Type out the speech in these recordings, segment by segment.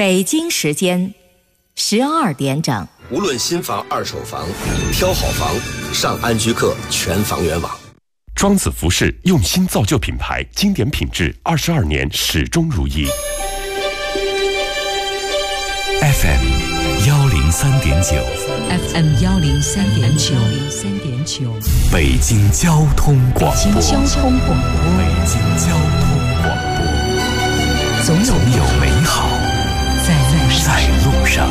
北京时间12点整。 无论新房、二手房，挑好房上安居客全房源网。 庄子服饰用心造就品牌，经典品质，22年始终如一。 FM 103.9 FM 103.9 北京交通广播。 北京交通广播。 北京交通广播。 总有美好在路上。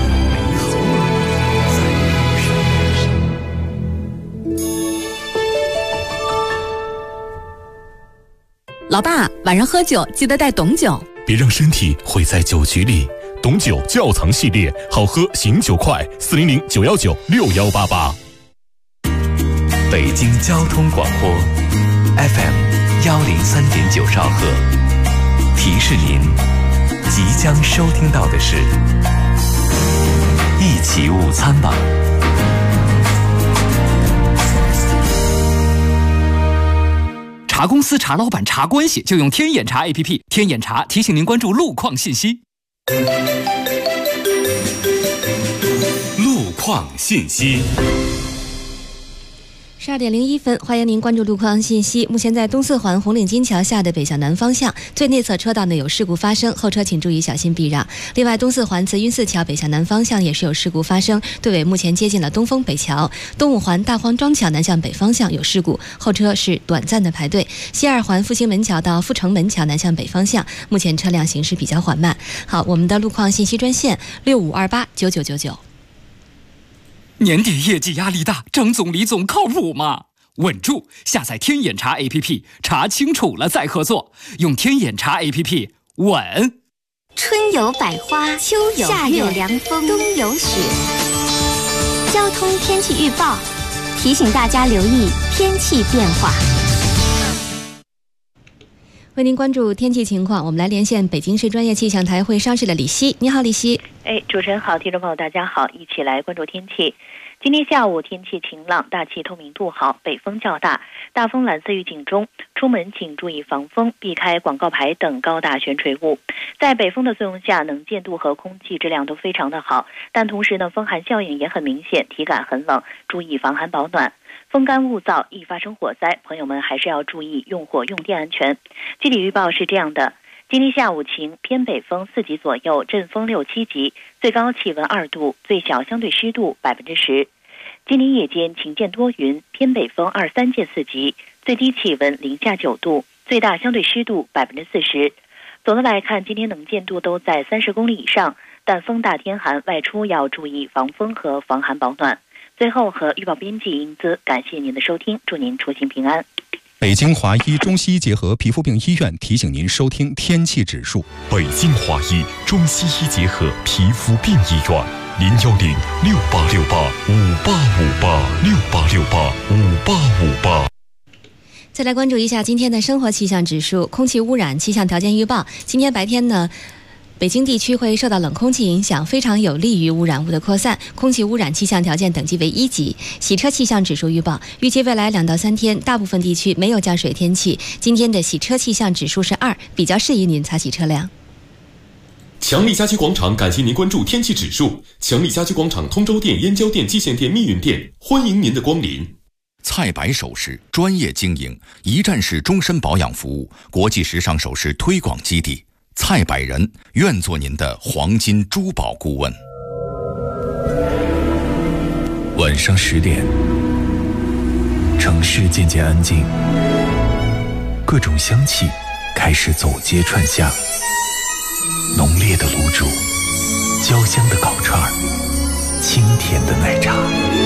老爸，晚上喝酒记得带董酒， 别让身体毁在酒局里。董酒窖藏系列，好喝醒酒快，400-919-6188。北京交通广播 FM 103.9兆赫，提示您即将收听到的是一起午餐吧。 查公司、查老板、查关系，就用天眼查 APP。天眼查提醒您关注路况信息。 路况信息。 12点01分，欢迎您关注路况信息。目前在东四环红领巾桥下的北向南方向最内侧车道呢有事故发生，后车请注意小心避让。另外，东四环慈云寺桥北向南方向也是有事故发生，队尾目前接近了东风北桥。东五环大荒庄桥南向北方向有事故，后车是短暂的排队。西二环复兴门桥到阜成门桥南向北方向，目前车辆行驶比较缓慢。好，我们的路况信息专线65289999。 年底业绩压力大，张总李总靠谱吗？稳住，下载天眼查 APP， 查清楚了再合作。用天眼查 APP， 稳。 春有百花，秋有夏有凉风，冬有雪。交通天气预报提醒大家留意天气变化。 为您关注天气情况，我们来连线北京市专业气象台会商室的李希。你好，李希。 主持人好，听众朋友大家好，一起来关注天气。今天下午天气晴朗，大气透明度好，北风较大，大风蓝色预警中，出门请注意防风，避开广告牌等高大悬垂物。在北风的作用下，能见度和空气质量都非常的好，但同时呢，风寒效应也很明显，体感很冷，注意防寒保暖。风干物燥，易发生火灾，朋友们还是要注意用火用电安全。地理预报是这样的：今天下午晴，偏北风4级左右，阵风6、7级，最高气温2度，最小相对湿度10%。今天夜间晴间多云，偏北风2、3届4级，最低气温零下9度，最大相对湿度40%。总的来看，今天能见度都在30公里以上，但风大天寒，外出要注意防风和防寒保暖。最后和预报编辑英姿感谢您的收听，祝您出行平安。 北京华医中西医结合皮肤病医院提醒您收听天气指数。 北京华医中西医结合皮肤病医院，010-6868-5858，6868-5858。 再来关注一下今天的生活气象指数。空气污染气象条件预报，今天白天呢，北京地区会受到冷空气影响，非常有利于污染物的扩散，空气污染气象条件等级为1级。洗车气象指数预报，预计未来2到3天，大部分地区没有降水天气。今天的洗车气象指数是2，比较适宜您擦洗车辆。 强力家居广场感谢您关注天气指数。强力家居广场通州店、燕郊店、蓟县店、密云店，欢迎您的光临。 蔡白首饰专业经营，一站式终身保养服务，国际时尚首饰推广基地。蔡百人愿做您的黄金珠宝顾问。 晚上10点，城市渐渐安静，各种香气开始走街串巷，浓烈的卤煮，焦香的烤串，清甜的奶茶。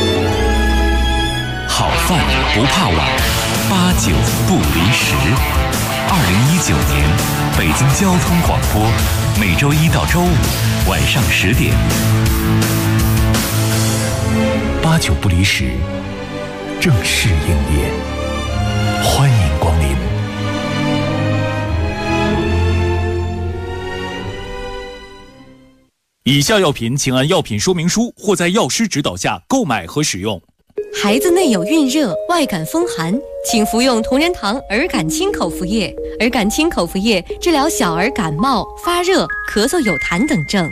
好饭不怕晚，8、9不离10。2019年，北京交通广播，每周1到周5晚上10点。 8、9不离10，正式营业，欢迎光临。 以下药品请按药品说明书或在药师指导下购买和使用。 孩子内有孕热、外感风寒，请服用同仁堂儿感清口服液。儿感清口服液治疗小儿感冒、发热、咳嗽、有痰等症。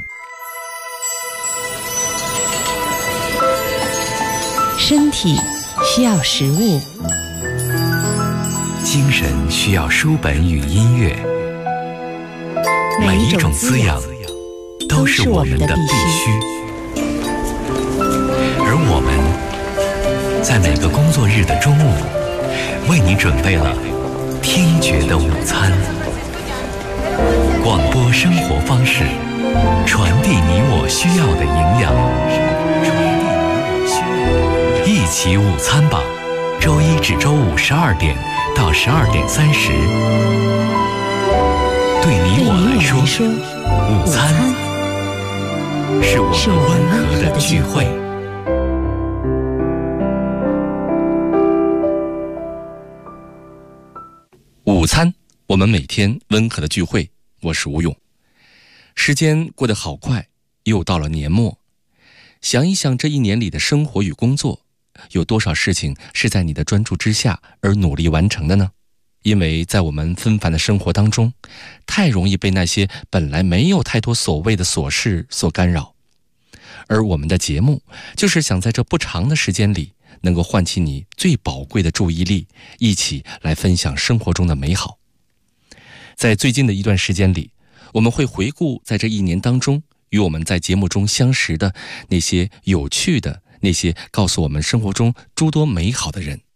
身体需要食物， 精神需要书本与音乐，每一种滋养都是我们的必须。而我们在每个工作日的中午，为你准备了听觉的午餐。广播生活方式，传递你我需要的营养。一起午餐吧，周一至周五12点到12点30。对你我来说，午餐是我们温和的聚会。 午餐，我们每天温和的聚会。我是吴勇。时间过得好快，又到了年末。想一想这一年里的生活与工作，有多少事情是在你的专注之下而努力完成的呢？因为在我们纷繁的生活当中，太容易被那些本来没有太多所谓的琐事所干扰。而我们的节目就是想在这不长的时间里，能够唤起你最宝贵的注意力，一起来分享生活中的美好。在最近的一段时间里，我们会回顾在这一年当中与我们在节目中相识的那些有趣的，那些告诉我们生活中诸多美好的人。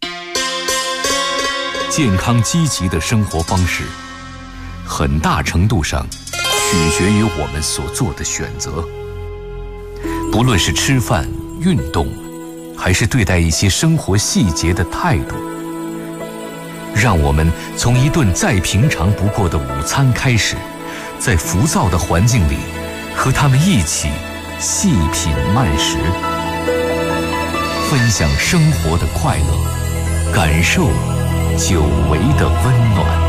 健康积极的生活方式，很大程度上取决于我们所做的选择。不论是吃饭、运动，还是对待一些生活细节的态度，让我们从一顿再平常不过的午餐开始，在浮躁的环境里，和他们一起细品慢食，分享生活的快乐，感受久违的温暖。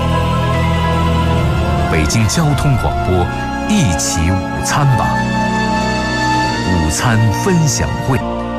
北京交通广播，一起午餐吧，午餐分享会。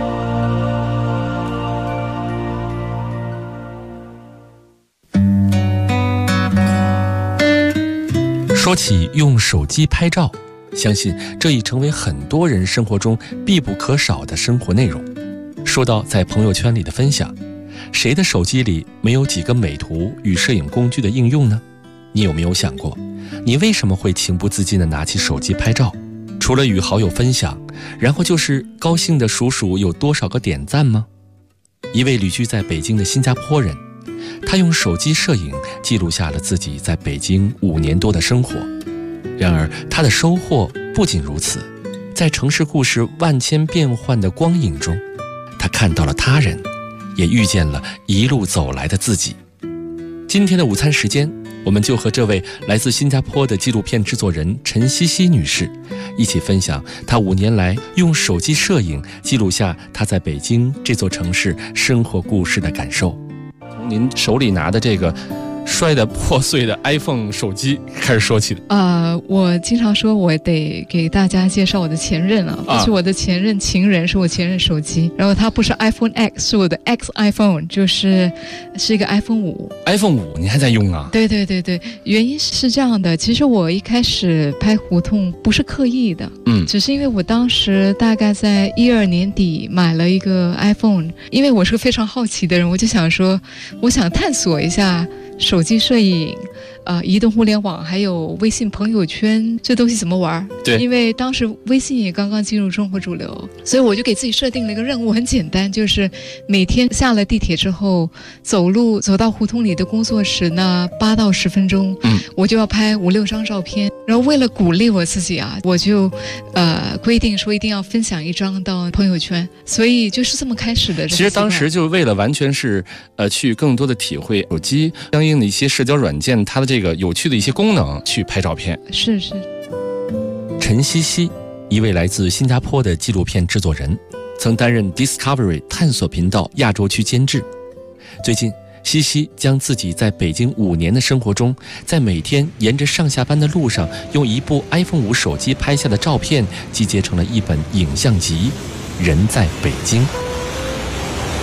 说起用手机拍照，相信这已成为很多人生活中必不可少的生活内容。说到在朋友圈里的分享，谁的手机里没有几个美图与摄影工具的应用呢？你有没有想过，你为什么会情不自禁地拿起手机拍照？除了与好友分享，然后就是高兴地数数有多少个点赞吗？一位旅居在北京的新加坡人，他用手机摄影记录下了自己在北京5年多的生活。然而他的收获不仅如此，在城市故事万千变幻的光影中，他看到了他人，也遇见了一路走来的自己。今天的午餐时间，我们就和这位来自新加坡的纪录片制作人陈茜茜女士一起分享她5年来用手机摄影记录下她在北京这座城市生活故事的感受。从您手里拿的这个摔得破碎的 iPhone 手机开始说起的。 我经常说我得给大家介绍我的前任啊，不是我的前任情人，是我前任手机。然后它不是 iPhone X， 是我的 X iPhone， 是一个 iPhone 5。iPhone 5你还在用啊？ 对，原因是这样的，其实我一开始拍胡同不是刻意的，只是因为我当时大概在12年底买了一个 iPhone， 因为我是个非常好奇的人，我就想说，我想探索一下手机摄影、移动互联网还有微信朋友圈这东西怎么玩？对，因为当时微信也刚刚进入中国主流，所以我就给自己设定了一个任务，很简单，就是每天下了地铁之后，走到胡同里的工作室那8到10分钟，我就要拍5、6张照片。然后为了鼓励我自己啊，我就规定说一定要分享1张到朋友圈，所以就是这么开始的。 其实当时就为了完全是去更多的体会手机相应的一些社交软件它的这个有趣的一些功能去拍照片。 是。 陈茜茜，一位来自新加坡的纪录片制作人，曾担任 Discovery 探索频道亚洲区监制。最近茜茜将自己在北京5年的生活中，在每天沿着上下班的路上用一部 iPhone 5手机拍下的照片集结成了一本影像集《人在北京》。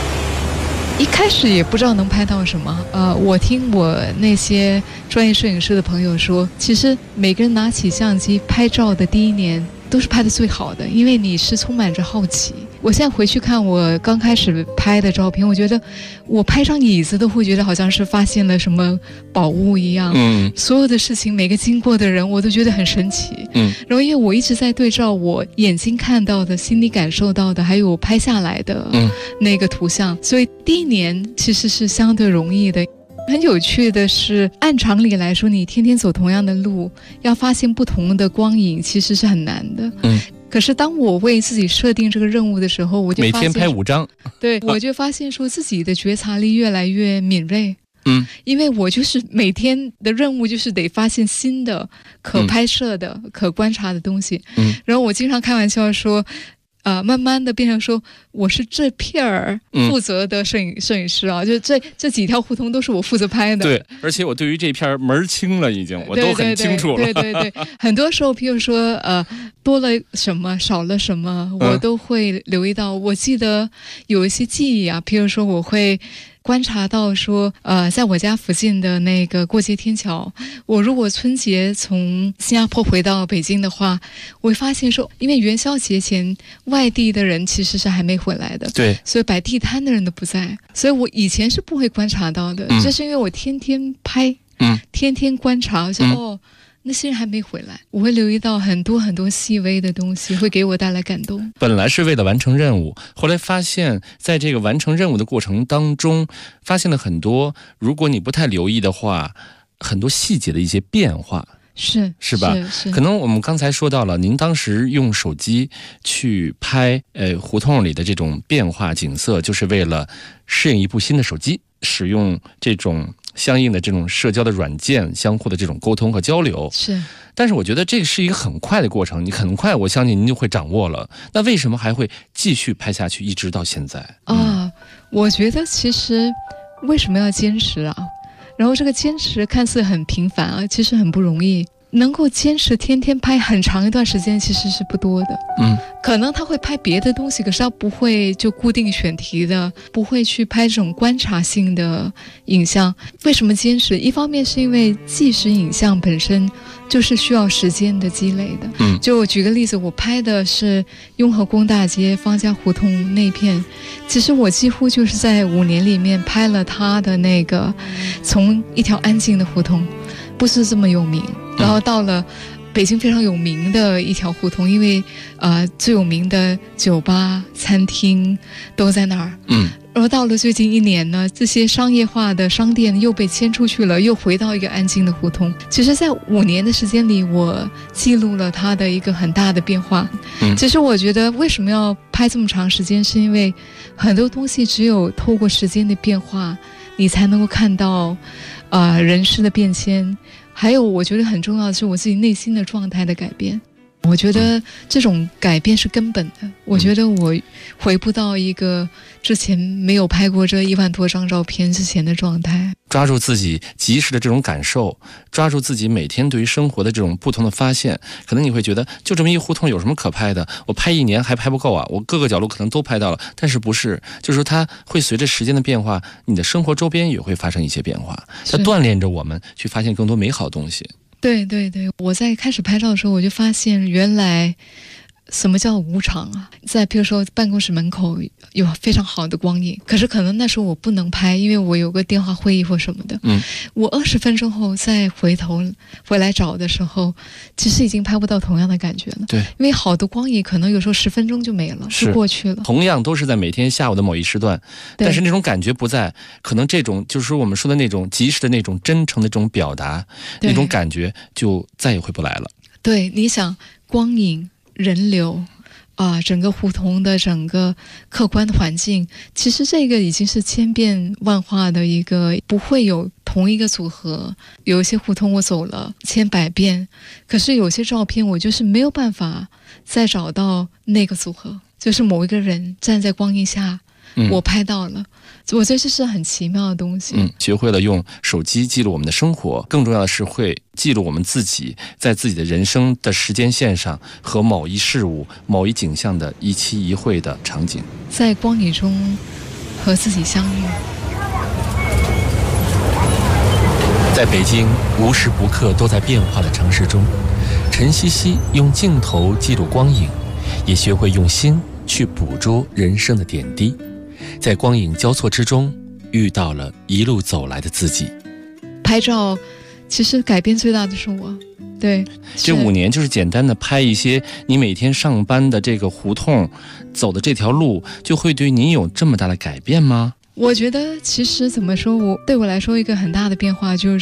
一开始也不知道能拍到什么。我听我那些专业摄影师的朋友说，其实每个人拿起相机拍照的第一年都是拍的最好的，因为你是充满着好奇。我现在回去看我刚开始拍的照片，我觉得我拍张椅子都会觉得好像是发现了什么宝物一样。所有的事情，每个经过的人，我都觉得很神奇。然后因为我一直在对照我眼睛看到的、心里感受到的，还有我拍下来的那个图像，所以第一年其实是相对容易的。很有趣的是，按常理来说，你天天走同样的路，要发现不同的光影其实是很难的。可是当我为自己设定这个任务的时候，我就发现每天拍5张， 对，我就发现说自己的觉察力越来越敏锐。因为我就是每天的任务就是得发现新的可拍摄的、可观察的东西。然后我经常开玩笑说，慢慢的变成说我是这片儿负责的摄影师啊，就这几条胡同都是我负责拍的。 对，而且我对于这片门清了，已经我都很清楚了。 对，很多时候，譬如说多了什么少了什么，我都会留意到。我记得有一些记忆啊，譬如说我会观察到说，在我家附近的那个过街天桥，我如果春节从新加坡回到北京的话，我会发现说，因为元宵节前外地的人其实是还没回来的， 对， 所以摆地摊的人都不在，所以我以前是不会观察到的，这是因为我天天拍，天天观察，说那些人还没回来，我会留意到很多很多细微的东西，会给我带来感动。 本来是为了完成任务，后来发现在这个完成任务的过程当中，发现了很多如果你不太留意的话，很多细节的一些变化。是吧？ 是。 可能我们刚才说到了，您当时用手机去拍胡同里的这种变化景色，就是为了适应一部新的手机，使用这种相应的这种社交的软件，相互的这种沟通和交流。 是。 但是我觉得这是一个很快的过程，你很快我相信您就会掌握了。那为什么还会继续拍下去，一直到现在？ 我觉得其实为什么要坚持啊？然后这个坚持看似很平凡啊，其实很不容易。能够坚持天天拍很长一段时间其实是不多的。可能他会拍别的东西，可是他不会就固定选题的，不会去拍这种观察性的影像。为什么坚持？一方面是因为纪实影像本身就是需要时间的积累的。就我举个例子，我拍的是雍和宫大街方家胡同那片，其实我几乎就是在5年里面拍了他的那个从一条安静的胡同，不是这么有名，然后到了北京非常有名的一条胡同，因为最有名的酒吧餐厅都在那儿。然后到了最近1年呢，这些商业化的商店又被迁出去了，又回到一个安静的胡同。其实在5年的时间里，我记录了它的一个很大的变化。其实我觉得为什么要拍这么长时间，是因为很多东西只有透过时间的变化，你才能够看到人事的变迁，还有我觉得很重要的是我自己内心的状态的改变。我觉得这种改变是根本的。我觉得我回不到一个之前没有拍过这1万多张照片之前的状态。 抓住自己及时的这种感受，抓住自己每天对于生活的这种不同的发现。可能你会觉得就这么一胡同有什么可拍的，我拍1年还拍不够啊，我各个角落可能都拍到了。但是不是，就是说它会随着时间的变化，你的生活周边也会发生一些变化，它锻炼着我们去发现更多美好的东西。 对，我在开始拍照的时候，我就发现原来什么叫无常啊？在比如说办公室门口有非常好的光影，可是可能那时候我不能拍，因为我有个电话会议或什么的。我20分钟后再回来找的时候，其实已经拍不到同样的感觉了。 对， 因为好的光影可能有时候10分钟就没了，就过去了。 同样都是在每天下午的某一时段，但是那种感觉不在，可能这种就是我们说的那种及时的那种真诚的这种表达，那种感觉就再也回不来了。 对，你想光影、人流整个胡同的整个客观的环境，其实这个已经是千变万化的一个，不会有同一个组合。有一些胡同我走了千百遍，可是有些照片我就是没有办法再找到那个组合，就是某一个人站在光影下，我拍到了。我觉得这是很奇妙的东西。 学会了用手机记录我们的生活，更重要的是会记录我们自己在自己的人生的时间线上和某一事物、某一景象的一期一会的场景。 在光影中和自己相遇。 在北京无时不刻都在变化的城市中，陈茜茜用镜头记录光影，也学会用心去捕捉人生的点滴，在光影交错之中遇到了一路走来的自己。 拍照其实改变最大的是我。对， 这5年就是简单的拍一些你每天上班的这个胡同走的这条路，就会对你有这么大的改变吗？ 我觉得其实怎么说，对我来说一个很大的变化就是，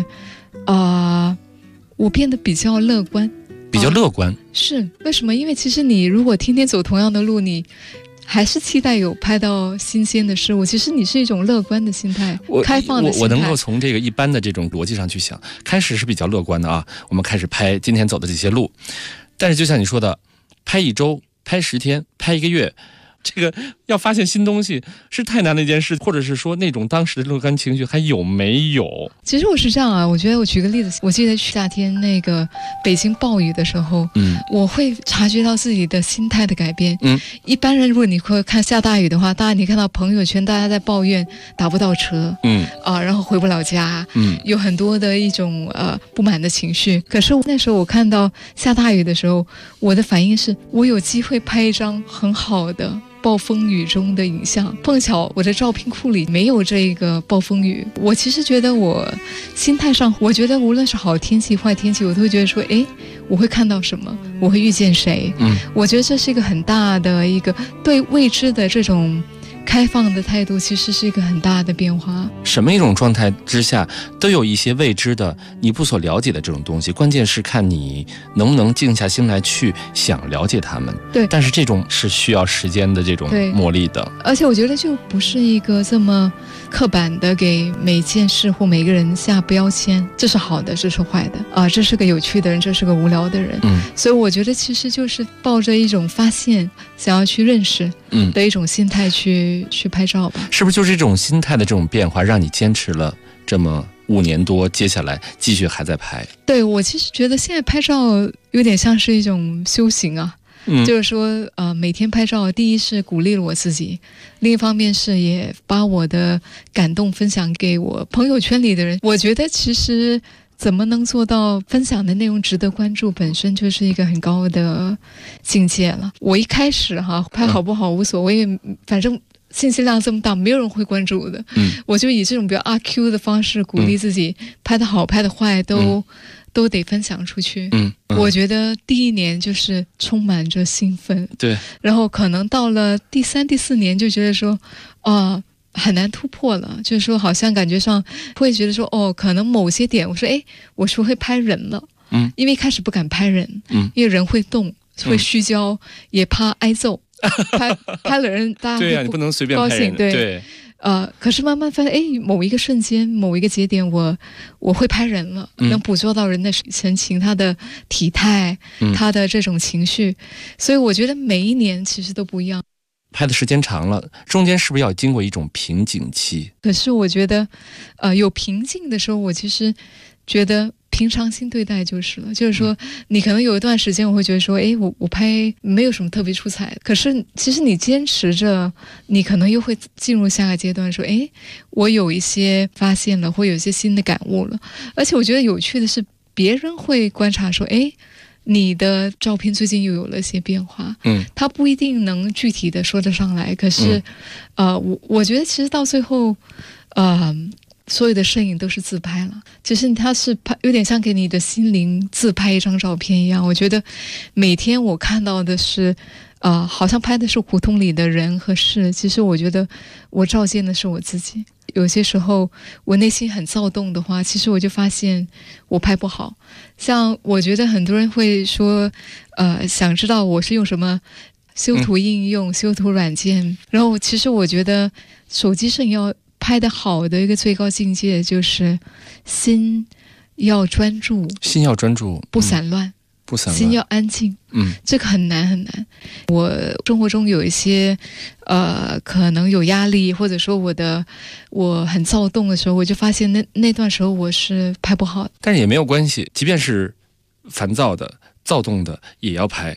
我变得比较乐观。 比较乐观？ 是为什么？因为其实你如果天天走同样的路，你还是期待有拍到新鲜的事物。其实你是一种乐观的心态，开放的心态。 我能够从这个一般的这种逻辑上去想，开始是比较乐观的啊。我们开始拍今天走的这些路，但是就像你说的，拍1周、拍10天、拍1个月。这个要发现新东西是太难的一件事，或者是说那种当时的乐观情绪还有没有？ 其实我是这样啊，我觉得我举个例子，我记得夏天那个北京暴雨的时候，我会察觉到自己的心态的改变。一般人如果你会看下大雨的话，你看到朋友圈大家在抱怨打不到车，然后回不了家，有很多的一种不满的情绪。可是那时候我看到下大雨的时候，我的反应是我有机会拍一张很好的暴风雨中的影像，碰巧我的照片库里没有这个暴风雨。我其实觉得我心态上，我觉得无论是好天气坏天气，我都会觉得说，我会看到什么，我会遇见谁。我觉得这是一个很大的一个对未知的这种开放的态度，其实是一个很大的变化。 什么一种状态之下都有一些未知的你不所了解的这种东西，关键是看你能不能静下心来去想了解他们。 对， 但是这种是需要时间的这种磨砺的。 而且我觉得就不是一个这么刻板的给每件事或每个人下标签，这是好的，这是坏的这是个有趣的人，这是个无聊的人。所以我觉得其实就是抱着一种发现，想要去认识的一种心态去拍照吧。 是不是就是这种心态的这种变化让你坚持了这么5年多，接下来继续还在拍？ 对，我其实觉得现在拍照有点像是一种修行啊。就是说每天拍照，第一是鼓励了我自己，另一方面是也把我的感动分享给我朋友圈里的人。我觉得其实怎么能做到分享的内容值得关注，本身就是一个很高的境界了。我一开始拍好不好无所谓，反正信息量这么大，没有人会关注的。我就以这种比较阿 Q 的方式鼓励自己，拍得好拍得坏都得分享出去。我觉得第1年就是充满着兴奋， 对， 然后可能到了第3、第4年就觉得说很难突破了，就是说好像感觉上会觉得说可能某些点我说我是会拍人了。因为一开始不敢拍人，因为人会动，会虚焦，也怕挨揍。拍了人大家对你不能随便拍人。对， 可是慢慢发现某一个瞬间某一个节点我会拍人了，能捕捉到人的神情，他的体态，他的这种情绪。所以我觉得每一年其实都不一样。 拍的时间长了，中间是不是要经过一种瓶颈期？ 可是我觉得有瓶颈的时候，我其实觉得平常心对待就是了。就是说你可能有一段时间我会觉得说我拍没有什么特别出彩，可是其实你坚持着，你可能又会进入下个阶段说我有一些发现了，或有一些新的感悟了。而且我觉得有趣的是，别人会观察说你的照片最近又有了一些变化。他不一定能具体的说得上来，可是我觉得其实到最后所有的摄影都是自拍了，其实它是有点像给你的心灵自拍一张照片一样。我觉得每天我看到的是好像拍的是胡同里的人和事，其实我觉得我照见的是我自己。有些时候我内心很躁动的话，其实我就发现我拍不好。像我觉得很多人会说想知道我是用什么修图应用、修图软件，然后其实我觉得手机摄影要拍得好的一个最高境界就是心要专注，不散乱，心要安静。这个很难很难。我生活中有一些可能有压力，或者说我很躁动的时候，我就发现那段时候我是拍不好。 但是也没有关系，即便是烦躁的躁动的也要拍，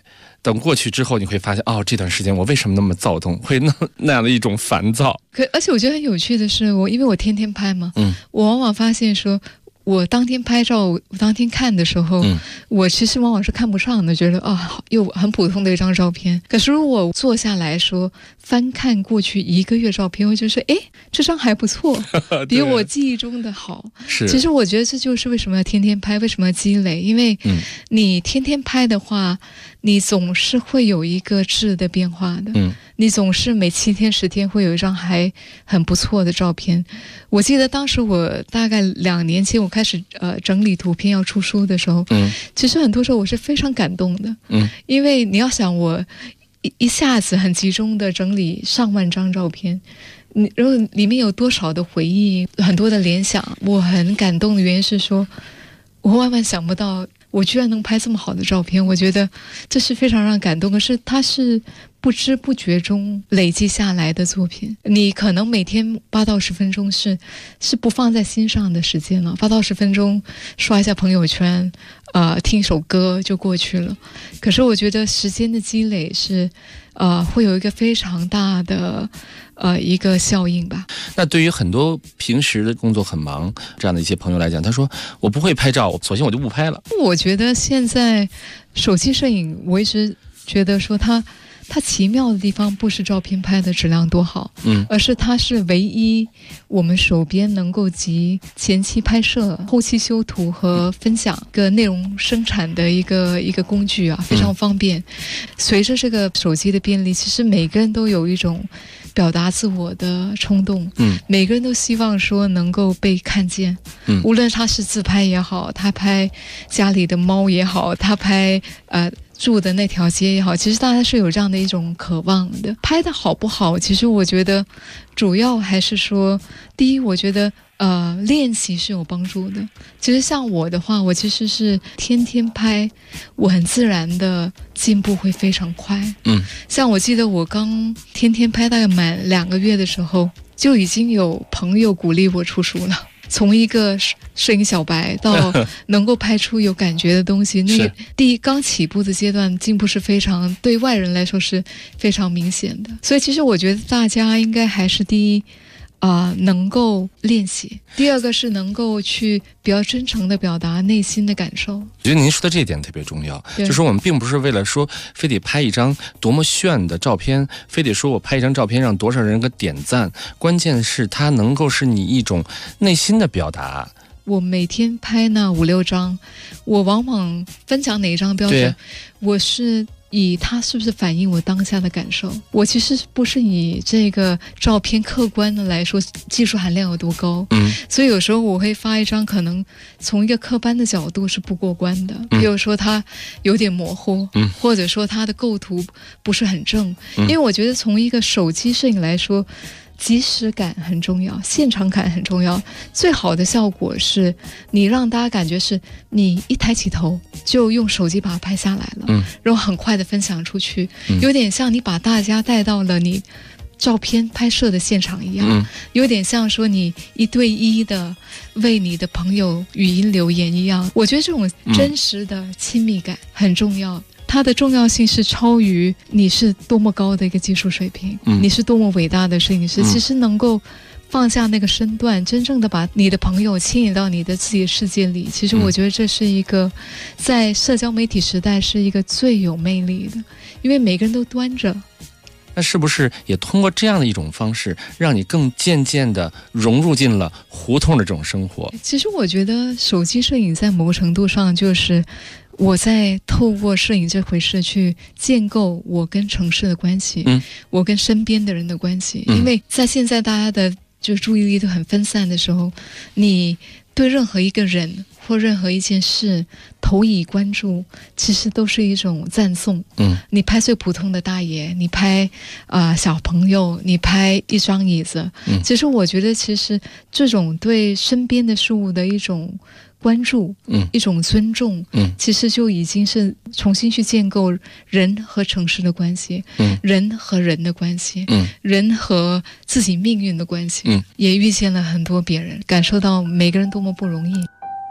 等过去之后，你会发现，哦，这段时间我为什么那么躁动，会那样的一种烦躁。 而且我觉得很有趣的是，因为我天天拍嘛，我往往发现说，我当天拍照，我当天看的时候，我其实往往是看不上的，觉得又很普通的一张照片。可是如果坐下来说翻看过去1个月照片，我就说，这张还不错，比我记忆中的好。 是， 其实我觉得这就是为什么要天天拍，为什么要积累？因为你天天拍的话，你总是会有一个质的变化的。你总是每7天10天会有一张还很不错的照片。我记得当时我大概2年前我开始整理图片要出书的时候，其实很多时候我是非常感动的。因为你要想我一下子很集中的整理上万张照片，然后里面有多少的回忆，很多的联想，我很感动的原因是说，我万万想不到我居然能拍这么好的照片，我觉得这是非常让人感动。可是它是不知不觉中累积下来的作品，你可能每天8到10分钟是不放在心上的时间了，8到10分钟刷一下朋友圈，听一首歌就过去了。可是我觉得时间的积累是会有一个非常大的一个效应吧。 那对于很多平时的工作很忙这样的一些朋友来讲，他说我不会拍照，索性我就不拍了。 我觉得现在手机摄影，我一直觉得说它奇妙的地方不是照片拍的质量多好，而是它是唯一我们手边能够集前期拍摄、后期修图和分享个内容生产的一个工具啊，非常方便。随着这个手机的便利，其实每个人都有一种表达自我的冲动，每个人都希望说能够被看见，无论他是自拍也好，他拍家里的猫也好，他拍住的那条街也好，其实大家是有这样的一种渴望的。拍的好不好，其实我觉得主要还是说，第一，我觉得练习是有帮助的。其实像我的话，我其实是天天拍，我很自然的进步会非常快。像我记得我刚天天拍大概满2个月的时候，就已经有朋友鼓励我出书了。从一个摄影小白到能够拍出有感觉的东西，那第一刚起步的阶段进步是非常，对外人来说是非常明显的。所以其实我觉得大家应该还是第一能够练习，第二个是能够去比较真诚的表达内心的感受。 我觉得您说的这一点特别重要，就是我们并不是为了说非得拍一张多么炫的照片，非得说我拍一张照片让多少人给点赞，关键是它能够是你一种内心的表达。 我每天拍那5、6张，我往往分享哪一张标准，我是以它是不是反映我当下的感受。我其实不是以这个照片客观的来说技术含量有多高，所以有时候我会发一张可能从一个客观的角度是不过关的，比如说它有点模糊，或者说它的构图不是很正，因为我觉得从一个手机摄影来说，即时感很重要，现场感很重要。最好的效果是你让大家感觉是你一抬起头就用手机把它拍下来了，然后很快的分享出去，有点像你把大家带到了你照片拍摄的现场一样，有点像说你1对1的为你的朋友语音留言一样。我觉得这种真实的亲密感很重要，它的重要性是超于你是多么高的一个技术水平，你是多么伟大的摄影师，其实能够放下那个身段，真正的把你的朋友牵引到你的自己的世界里，其实我觉得这是一个在社交媒体时代是一个最有魅力的，因为每个人都端着。 那是不是也通过这样的一种方式，让你更渐渐地融入进了胡同的这种生活？ 其实我觉得手机摄影在某个程度上就是我在透过摄影这回事去建构我跟城市的关系，我跟身边的人的关系。因为在现在大家的就注意力都很分散的时候，你对任何一个人或任何一件事投以关注，其实都是一种赞颂。你拍最普通的大爷，你拍小朋友，你拍一张椅子，其实我觉得其实这种对身边的事物的一种关注，一种尊重，其实就已经是重新去建构人和城市的关系，人和人的关系，人和自己命运的关系，也遇见了很多别人，感受到每个人多么不容易。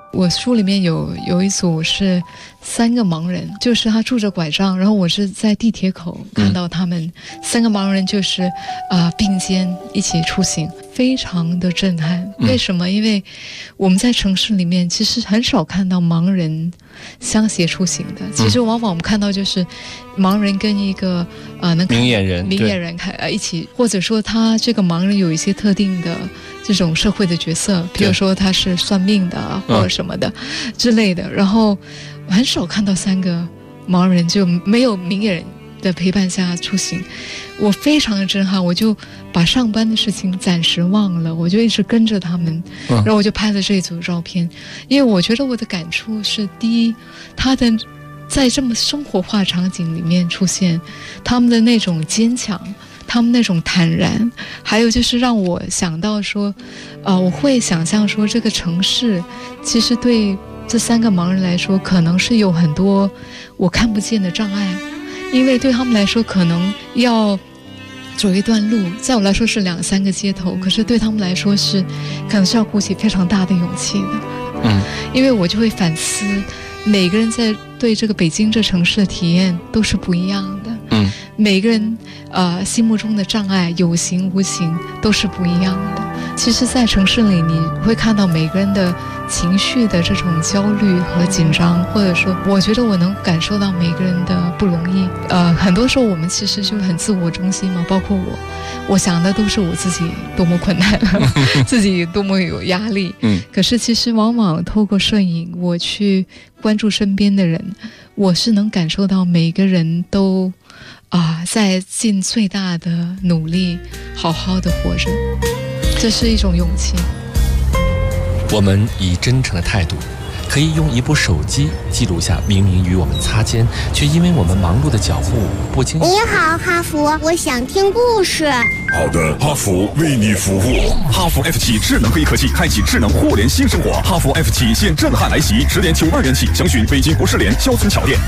我书里面有一组是3个盲人，就是他拄着拐杖，然后我是在地铁口看到他们3个盲人就是并肩一起出行，非常的震撼。为什么？因为我们在城市里面其实很少看到盲人相携出行的，其实往往我们看到就是盲人跟一个能看明眼人一起，或者说他这个盲人有一些特定的这种社会的角色，比如说他是算命的或者什么的之类的，然后很少看到3个盲人就没有明眼人的陪伴下出行，我非常的震撼，我就把上班的事情暂时忘了，我就一直跟着他们，然后我就拍了这组照片，因为我觉得我的感触是，第一，他的在这么生活化场景里面出现，他们的那种坚强，他们那种坦然，还有就是让我想到说，我会想象说这个城市其实对这3个盲人来说可能是有很多我看不见的障碍，因为对他们来说可能要走一段路，在我来说是2-3个街头，可是对他们来说是可能是要鼓起非常大的勇气的。因为我就会反思，每个人在对这个北京这城市的体验都是不一样的。每个人心目中的障碍有形无形都是不一样的。其实在城市里你会看到每个人的情绪的这种焦虑和紧张，或者说我觉得我能感受到每个人的不容易。很多时候我们其实就很自我中心嘛，包括我想的都是我自己多么困难自己多么有压力。可是其实往往透过摄影我去关注身边的人，我是能感受到每个人都在尽最大的努力好好的活着，这是一种勇气。 我们以真诚的态度，可以用一部手机记录下明明与我们擦肩，却因为我们忙碌的脚步不经意。 你好，哈弗，我想听故事。 好的，哈弗为你服务。哈弗 F7 智能黑科技，开启智能互联新生活。哈弗 F7 现震撼来袭，10点92元起，详询北京国士联肖村桥店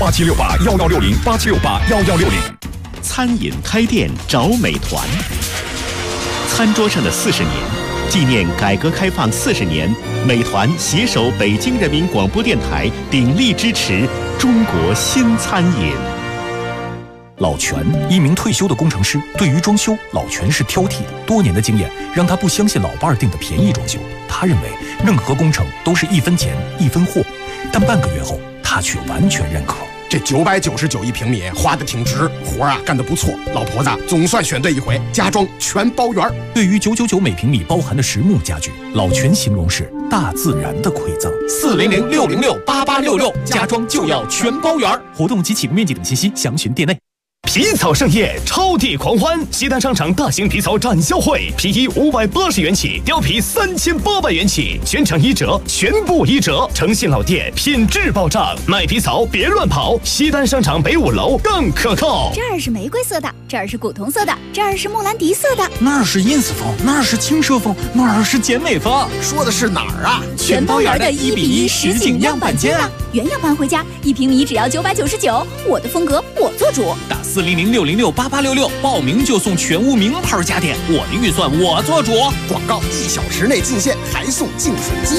8768116087681160。 餐饮开店找美团。餐桌上的40年，纪念改革开放40年，美团携手北京人民广播电台，鼎力支持中国新餐饮。 老全，一名退休的工程师，对于装修，老全是挑剔的。多年的经验让他不相信老伴儿订的便宜装修，他认为任何工程都是1分钱1分货。但半个月后，他却完全认可。 这999一平米花得挺值，活干得不错，老婆子总算选对一回，家装全包圆。 对于999每平米包含的实木家具，老全形容是大自然的馈赠。 400-606-8866，家装就要全包圆。 活动及起步面积等信息详询店内。 皮草盛宴，超地狂欢！西单商场大型皮草展销会，皮衣580元起，貂皮3800元起，全场1折，全部1折。诚信老店，品质保障，买皮草别乱跑。西单商场北5楼更可靠。 这儿是玫瑰色的，这儿是古铜色的，这儿是莫兰迪色的， 那儿是 ins 风，那儿是轻奢风，那儿是简美风。 说的是哪儿啊？ 全包圆的1:1实景样板间啊！原样搬回家，1平米只要999，我的风格我做主。 打400-606-8866，报名就送全屋名牌家电，我的预算我做主。 广告1小时内进线，还送净水机。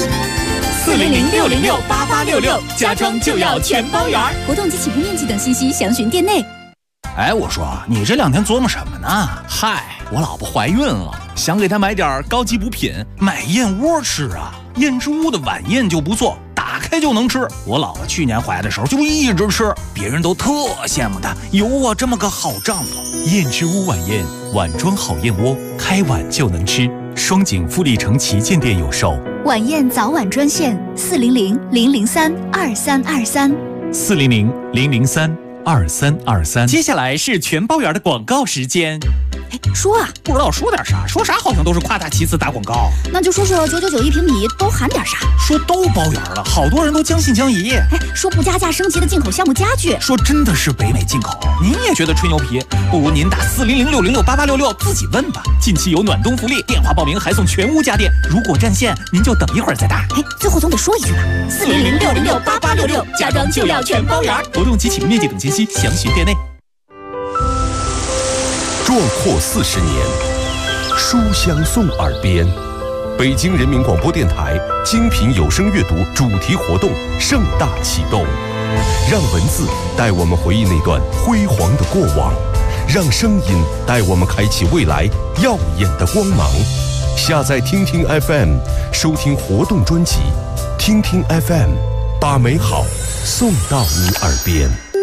400-606-8866，家装就要全包圆。活动及起步面积等信息详询店内。 哎，我说你这2天琢磨什么呢？嗨，我老婆怀孕了，想给她买点高级补品，买燕窝吃啊。燕之屋的晚宴就不错，打开就能吃。我老婆去年怀的时候就一直吃，别人都特羡慕她有我这么个好丈夫。 燕之屋晚宴，碗装好燕窝，开碗就能吃。双井富力城旗舰店有售。 晚宴早晚专线400-003-2323。 400-003-2323。 接下来是全包圆的广告时间。 说啊， 不知道说点啥，说啥好像都是夸大其词打广告。 那就说说999一平米都含点啥？ 说都包圆了，好多人都将信将疑。 说不加价升级的进口项目家具， 说真的是北美进口。您也觉得吹牛皮？不如您打400-606-8866自己问吧。近期有暖冬福利，电话报名还送全屋家电。如果占线，您就等一会儿再打。 最后总得说一句吧，400-606-8866，家装就要全包圆。 活动及起步面积等信息详询店内。 壮阔40年，书香送耳边， 北京人民广播电台精品有声阅读主题活动盛大启动，让文字带我们回忆那段辉煌的过往，让声音带我们开启未来耀眼的光芒。下载听听 FM， 收听活动专辑，听听 FM， 把美好送到你耳边。